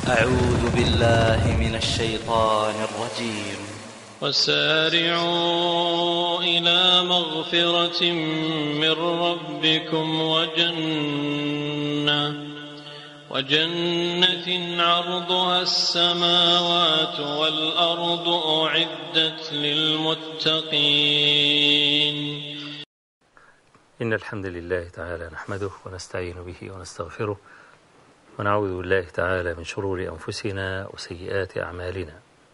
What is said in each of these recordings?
أعوذ بالله من الشيطان الرجيم. وسارعوا إلى مغفرة من ربكم وجنة عرضها السماوات والأرض أعدت للمتقين. إن الحمد لله تعالى نحمده ونستعين به ونستغفره ونعوذ بالله تعالى من شرور أنفسنا وسيئات أعمالنا.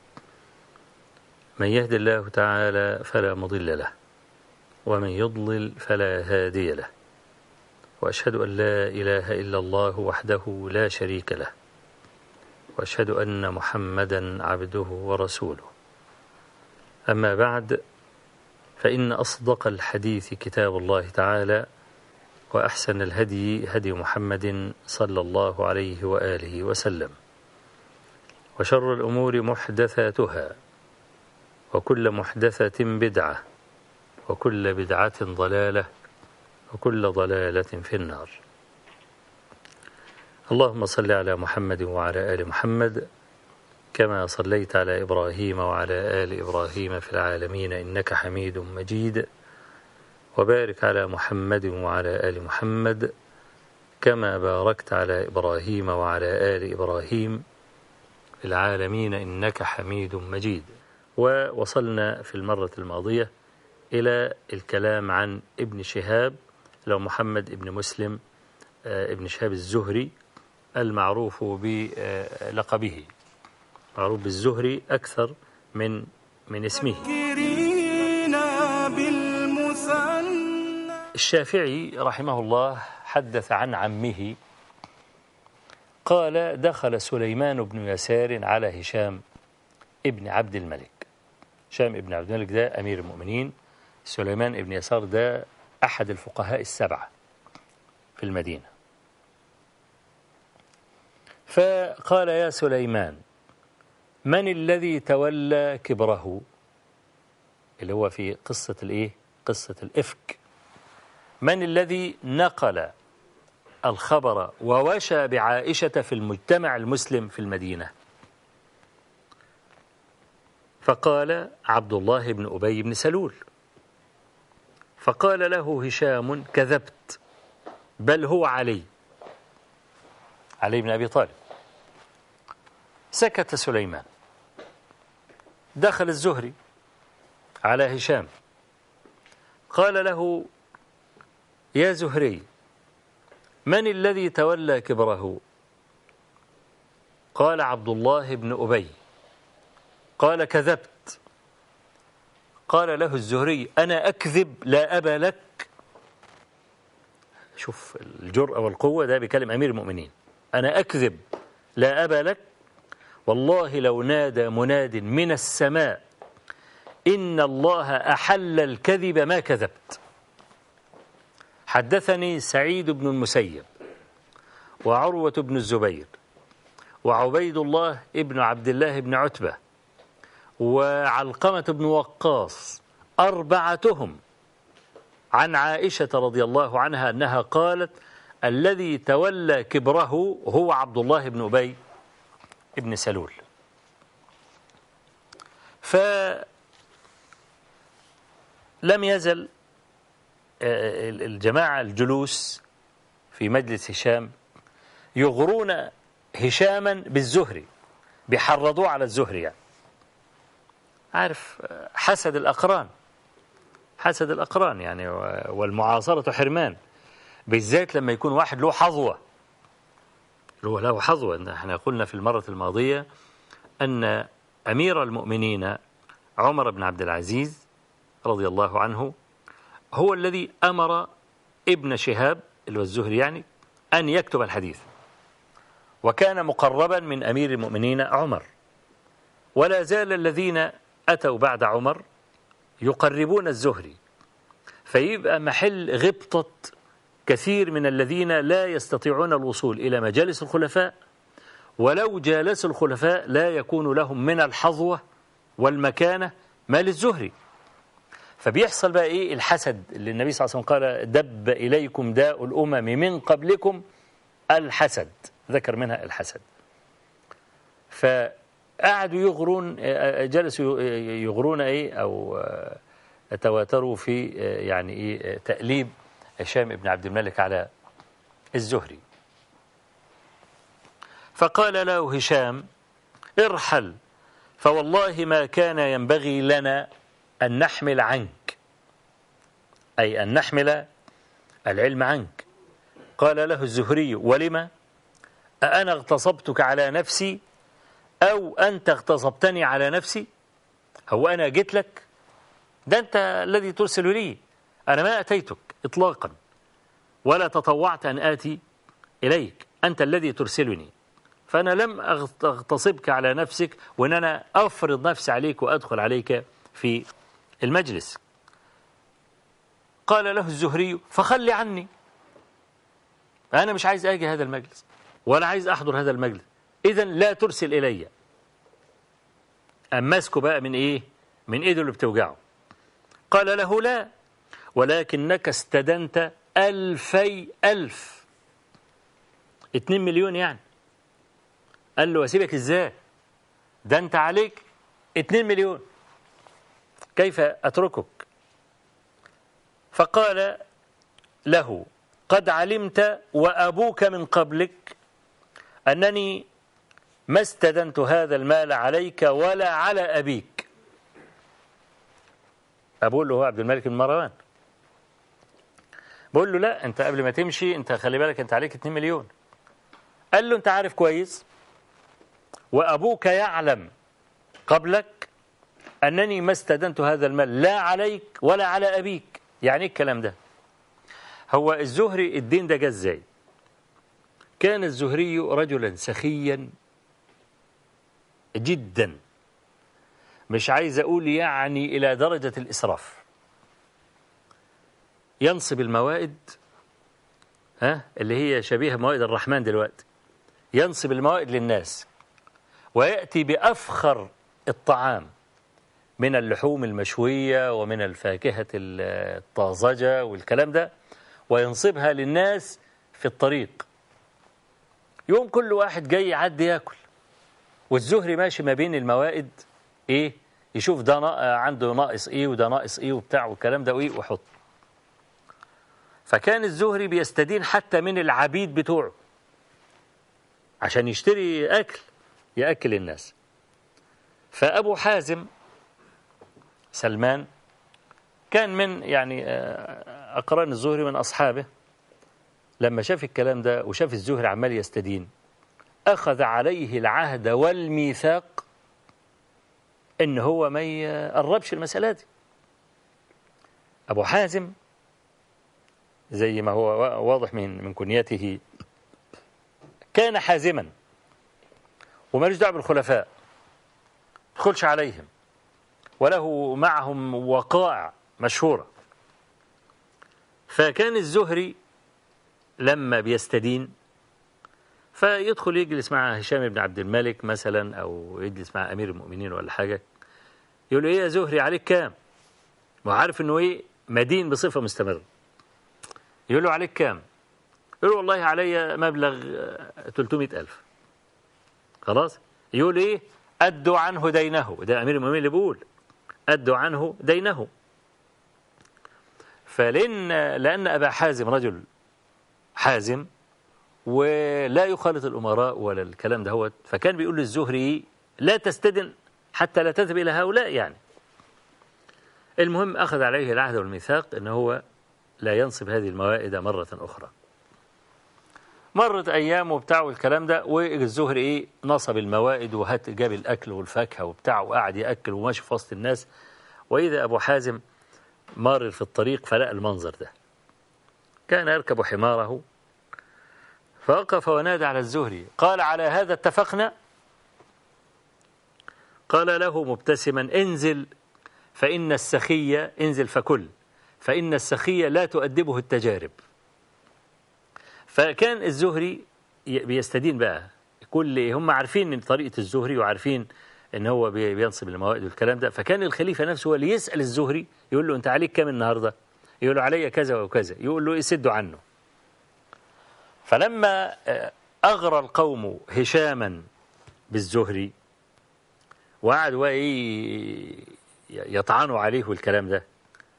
من يهد الله تعالى فلا مضل له ومن يضلل فلا هادي له، وأشهد أن لا إله إلا الله وحده لا شريك له، وأشهد أن محمدا عبده ورسوله. أما بعد، فإن أصدق الحديث كتاب الله تعالى، وأحسن الهدي هدي محمد صلى الله عليه وآله وسلم، وشر الأمور محدثاتها، وكل محدثة بدعة، وكل بدعة ضلالة، وكل ضلالة في النار. اللهم صل على محمد وعلى آل محمد كما صليت على إبراهيم وعلى آل إبراهيم في العالمين إنك حميد مجيد، وبارك على محمد وعلى آل محمد كما باركت على إبراهيم وعلى آل إبراهيم في العالمين إنك حميد مجيد. ووصلنا في المرة الماضية إلى الكلام عن ابن شهاب، لو محمد ابن مسلم ابن شهاب الزهري، المعروف بلقبه، معروف بالزهري أكثر من اسمه. الشافعي رحمه الله حدث عن عمه قال: دخل سليمان بن يسار على هشام ابن عبد الملك. هشام ابن عبد الملك ده أمير المؤمنين، سليمان ابن يسار ده أحد الفقهاء السبعة في المدينة. فقال: يا سليمان، من الذي تولى كبره؟ اللي هو في قصة الإيه؟ قصة الإفك. من الذي نقل الخبر ووشى بعائشة في المجتمع المسلم في المدينة؟ فقال: عبد الله بن أبي بن سلول. فقال له هشام: كذبت، بل هو علي بن أبي طالب. سكت سليمان. دخل الزهري على هشام قال له: يا زهري، من الذي تولى كبره؟ قال: عبد الله بن أبي. قال: كذبت. قال له الزهري: أنا أكذب لا أبا لك. شوف الجرأة والقوة، ده بيكلم أمير المؤمنين. أنا أكذب لا أبا لك، والله لو نادى مناد من السماء إن الله أحل الكذب ما كذبت. حدثني سعيد بن المسيب وعروة بن الزبير وعبيد الله ابن عبد الله بن عتبة وعلقمة بن وقاص، أربعتهم عن عائشة رضي الله عنها أنها قالت: الذي تولى كبره هو عبد الله بن أبي ابن سلول. فلم يزل الجماعة الجلوس في مجلس هشام يغرون هشاما بالزهري، بيحرضوه على الزهري، يعني عارف حسد الأقران يعني، والمعاصرة حرمان، بالذات لما يكون واحد له حظوة. احنا قلنا في المرة الماضية أن أمير المؤمنين عمر بن عبد العزيز رضي الله عنه هو الذي أمر ابن شهاب اللي هو الزهري يعني أن يكتب الحديث، وكان مقربا من أمير المؤمنين عمر، ولا زال الذين أتوا بعد عمر يقربون الزهري، فيبقى محل غبطة كثير من الذين لا يستطيعون الوصول إلى مجالس الخلفاء، ولو جالسوا الخلفاء لا يكون لهم من الحظوة والمكانة ما للزهري. فبيحصل بقى إيه؟ الحسد اللي النبي صلى الله عليه وسلم قال: دب إليكم داء الأمم من قبلكم الحسد، ذكر منها الحسد. فقعدوا يغرون، جلسوا يغرون أو تواتروا في يعني تأليب هشام بن عبد الملك على الزهري. فقال له هشام: ارحل، فوالله ما كان ينبغي لنا أن نحمل عنك، أي أن نحمل العلم عنك. قال له الزهري: ولم؟ أأنا اغتصبتك على نفسي أو أنت اغتصبتني على نفسي؟ هو أنا جيت لك؟ ده أنت الذي ترسل لي، أنا ما أتيتك إطلاقا ولا تطوعت أن آتي إليك، أنت الذي ترسلني، فأنا لم أغتصبك على نفسك وأن أنا أفرض نفسي عليك وأدخل عليك في المجلس. قال له الزهري: فخلي عني، أنا مش عايز أجي هذا المجلس ولا عايز أحضر هذا المجلس، إذن لا ترسل إلي. أمسكه بقى من إيه؟ من إيده اللي بتوجعه. قال له: لا، ولكنك استدنت 2000 2 مليون يعني. قال له: أسيبك إزاي؟ ده أنت عليك 2 مليون، كيف أتركك؟ فقال له: قد علمت وأبوك من قبلك أنني ما استدنت هذا المال عليك ولا على أبيك. أبوه اللي هو عبد الملك بن مروان بقول له: لا، أنت قبل ما تمشي أنت خلي بالك أنت عليك 2 مليون. قال له: أنت عارف كويس وأبوك يعلم قبلك أنني ما استدنت هذا المال لا عليك ولا على أبيك. يعني الكلام ده، هو الزهري الدين ده جه ازاي؟ كان الزهري رجلا سخيا جدا، مش عايز أقول يعني إلى درجة الإسراف. ينصب الموائد اللي هي شبيهة موائد الرحمن دلوقتي، ينصب الموائد للناس ويأتي بأفخر الطعام من اللحوم المشوية ومن الفاكهة الطازجة والكلام ده، وينصبها للناس في الطريق. يوم كل واحد جاي يعدي ياكل، والزهري ماشي ما بين الموائد يشوف ده عنده ناقص وده ناقص وبتاع والكلام ده ويحط. فكان الزهري بيستدين حتى من العبيد بتوعه عشان يشتري أكل يأكل الناس. فأبو حازم سلمان كان من يعني أقران الزهري من أصحابه، لما شاف الكلام ده وشاف الزهري عمال يستدين أخذ عليه العهد والميثاق إن هو ما يقربش المسألة دي. أبو حازم زي ما هو واضح من كنيته كان حازما ومالوش دعوه بالخلفاء، ما يدخلش عليهم، وله معهم وقائع مشهورة. فكان الزهري لما بيستدين فيدخل يجلس مع هشام بن عبد الملك مثلا أو يجلس مع أمير المؤمنين ولا حاجة، يقول له: إيه يا زهري عليك كام؟ وعارف إنه مدين بصفة مستمرة. يقول له: عليك كام؟ يقول له: والله علي مبلغ 300,000. خلاص؟ يقول أدوا عنه دينه. ده أمير المؤمنين اللي بيقول أدوا عنه دينه. لأن أبا حازم رجل حازم ولا يخالط الأمراء ولا الكلام ده هو، فكان بيقول للزهري: لا تستدن حتى لا تذهب إلى هؤلاء يعني. المهم أخذ عليه العهد والميثاق أنه هو لا ينصب هذه الموائد مرة أخرى. مرت أيام وبتاع والكلام ده، والزهري نصب الموائد جاب الأكل والفاكهة وبتاع وقعد يأكل وماشي في وسط الناس. وإذا أبو حازم مار في الطريق فلقى المنظر ده، كان يركب حماره فوقف ونادى على الزهري قال: على هذا اتفقنا؟ قال له مبتسما: انزل فإن السخي، انزل فكل، فإن السخي لا تؤدبه التجارب. فكان الزهري بيستدين بقى كل، هم عارفين ان طريقة الزهري وعارفين ان هو بينصب الموائد والكلام ده. فكان الخليفة نفسه هو اللي يسأل الزهري يقول له: انت عليك كام النهاردة؟ يقول له: علي كذا وكذا. يقول له: يسدوا عنه. فلما أغرى القوم هشاما بالزهري وقعدوا يطعنوا عليه والكلام ده.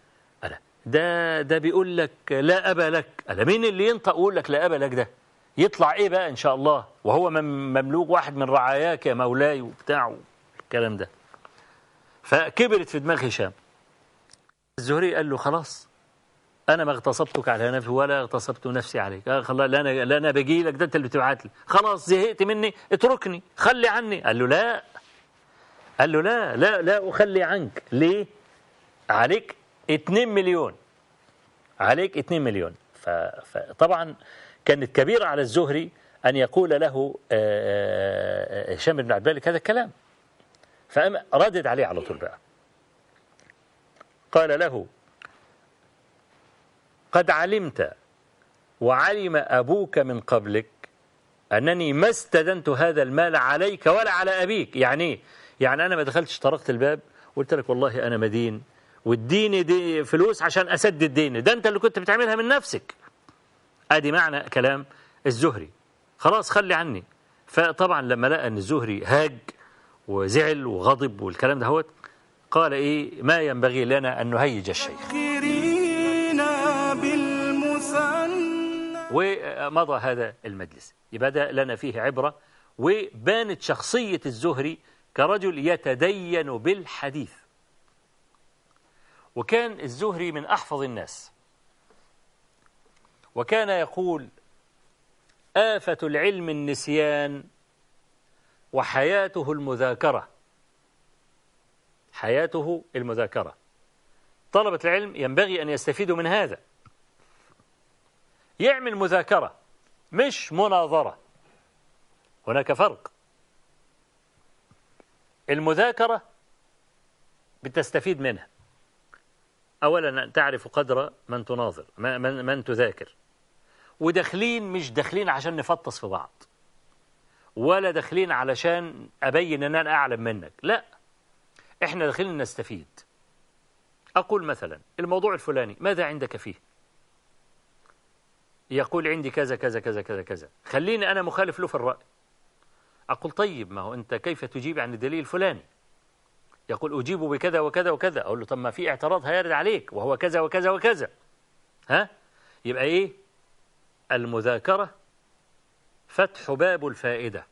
ده بيقول لك لا أبا لك. مين اللي ينطق ويقول لك لا أبا لك؟ ده يطلع إيه بقى إن شاء الله وهو مملوك واحد من رعاياك يا مولاي وبتاع الكلام ده. فكبرت في دماغ هشام. الزهري قال له خلاص أنا ما اغتصبتك على نفسي ولا اغتصبت نفسي عليك. خلاص لا أنا بجي لك، ده أنت اللي بتبعت لي، خلاص زهقت مني اتركني خلي عني. قال له لا، لا أخلي عنك. ليه؟ عليك 2 مليون، عليك 2 مليون. فطبعا كانت كبيرة على الزهري أن يقول له هشام بن عبد الملك هذا الكلام. فردد عليه على طول بقى، قال له قد علمت وعلم أبوك من قبلك أنني ما استدنت هذا المال عليك ولا على أبيك. يعني أنا ما دخلتش طرقت الباب وقلت لك والله أنا مدين واديني دي فلوس عشان أسدد ديني، ده أنت اللي كنت بتعملها من نفسك. أدي معنى كلام الزهري، خلاص خلي عني. فطبعا لما لقى أن الزهري هاج وزعل وغضب والكلام ده هو قال إيه ما ينبغي لنا أن نهيج الشيخ. ومضى هذا المجلس. يبدأ لنا فيه عبرة، وبانت شخصية الزهري كرجل يتدين بالحديث. وكان الزهري من أحفظ الناس، وكان يقول آفة العلم النسيان وحياته المذاكرة. حياته المذاكرة. طلبة العلم ينبغي أن يستفيدوا من هذا، يعمل مذاكرة مش مناظرة. هناك فرق. المذاكرة بتستفيد منها، أولا تعرف قدر من تناظر من تذاكر. وداخلين مش داخلين عشان نفطس في بعض، ولا داخلين علشان أبين أن أنا أعلم منك، لا، إحنا داخلين نستفيد. أقول مثلا الموضوع الفلاني ماذا عندك فيه؟ يقول عندي كذا كذا كذا كذا كذا، خليني أنا مخالف له في الرأي. أقول طيب ما هو أنت كيف تجيب عن الدليل الفلاني؟ يقول أجيب بكذا وكذا وكذا. أقول له طب ما في اعتراض هيرد عليك وهو كذا وكذا وكذا. يبقى إيه؟ المذاكرة فتح باب الفائدة،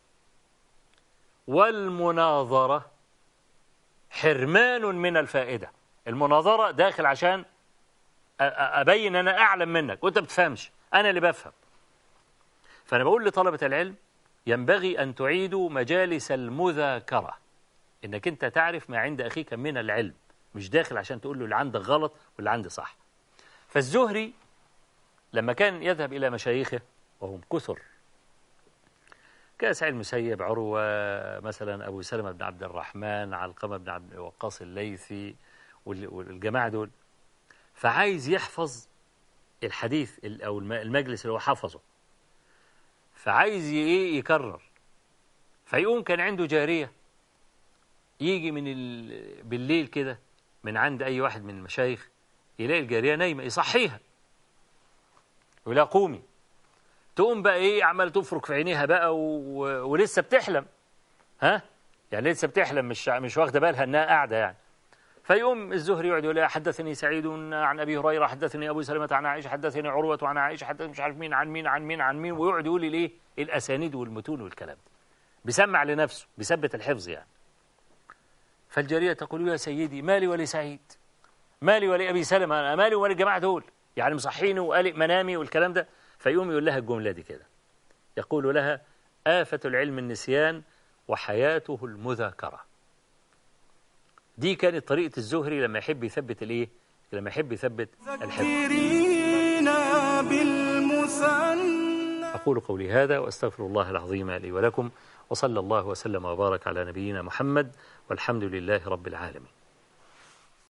والمناظرة حرمان من الفائدة. المناظرة داخل عشان أبين أنا أعلم منك وأنت بتفهمش، أنا اللي بفهم. فأنا بقول لطلبة العلم ينبغي أن تعيدوا مجالس المذاكرة، إنك أنت تعرف ما عند أخيك من العلم، مش داخل عشان تقول له اللي عندك غلط واللي عندي صح. فالزهري لما كان يذهب إلى مشايخه وهم كثر كسعيد المسيب، عروة مثلا، أبو سلمة بن عبد الرحمن، علقمة بن عبد وقاص الليثي والجماعة دول، فعايز يحفظ الحديث أو المجلس اللي هو حفظه، فعايز يكرر. فيقوم كان عنده جارية يجي بالليل كده من عند أي واحد من المشايخ، يلاقي الجارية نايمة يصحيها ولا قومي، تقوم بقى عمال تفرك في عينيها بقى ولسه بتحلم، يعني لسه بتحلم، مش واخده بالها انها قاعده يعني. فيقوم الزهري يقعد يقول حدثني سعيد عن ابي هريره، حدثني ابو سلمة عن عائشه، حدثني عروه عن عائشه، حدثني مش عارف مين عن مين عن مين عن مين، ويقعد يقول لي الاسانيد والمتون والكلام ده، بيسمع لنفسه، بيثبت الحفظ يعني. فالجاريه تقول يا سيدي مالي ولسعيد، مالي ولابي سلمة، انا مالي وللجماعه دول، يعني مصحيني وقالق منامي والكلام ده. فيقوم يقول لها الجملة دي كده، يقول لها آفة العلم النسيان وحياته المذاكرة. دي كانت طريقة الزهري لما يحب يثبت لما يحب يثبت الحفظ. أقول قولي هذا وأستغفر الله العظيم لي ولكم، وصلى الله وسلم وبارك على نبينا محمد، والحمد لله رب العالمين.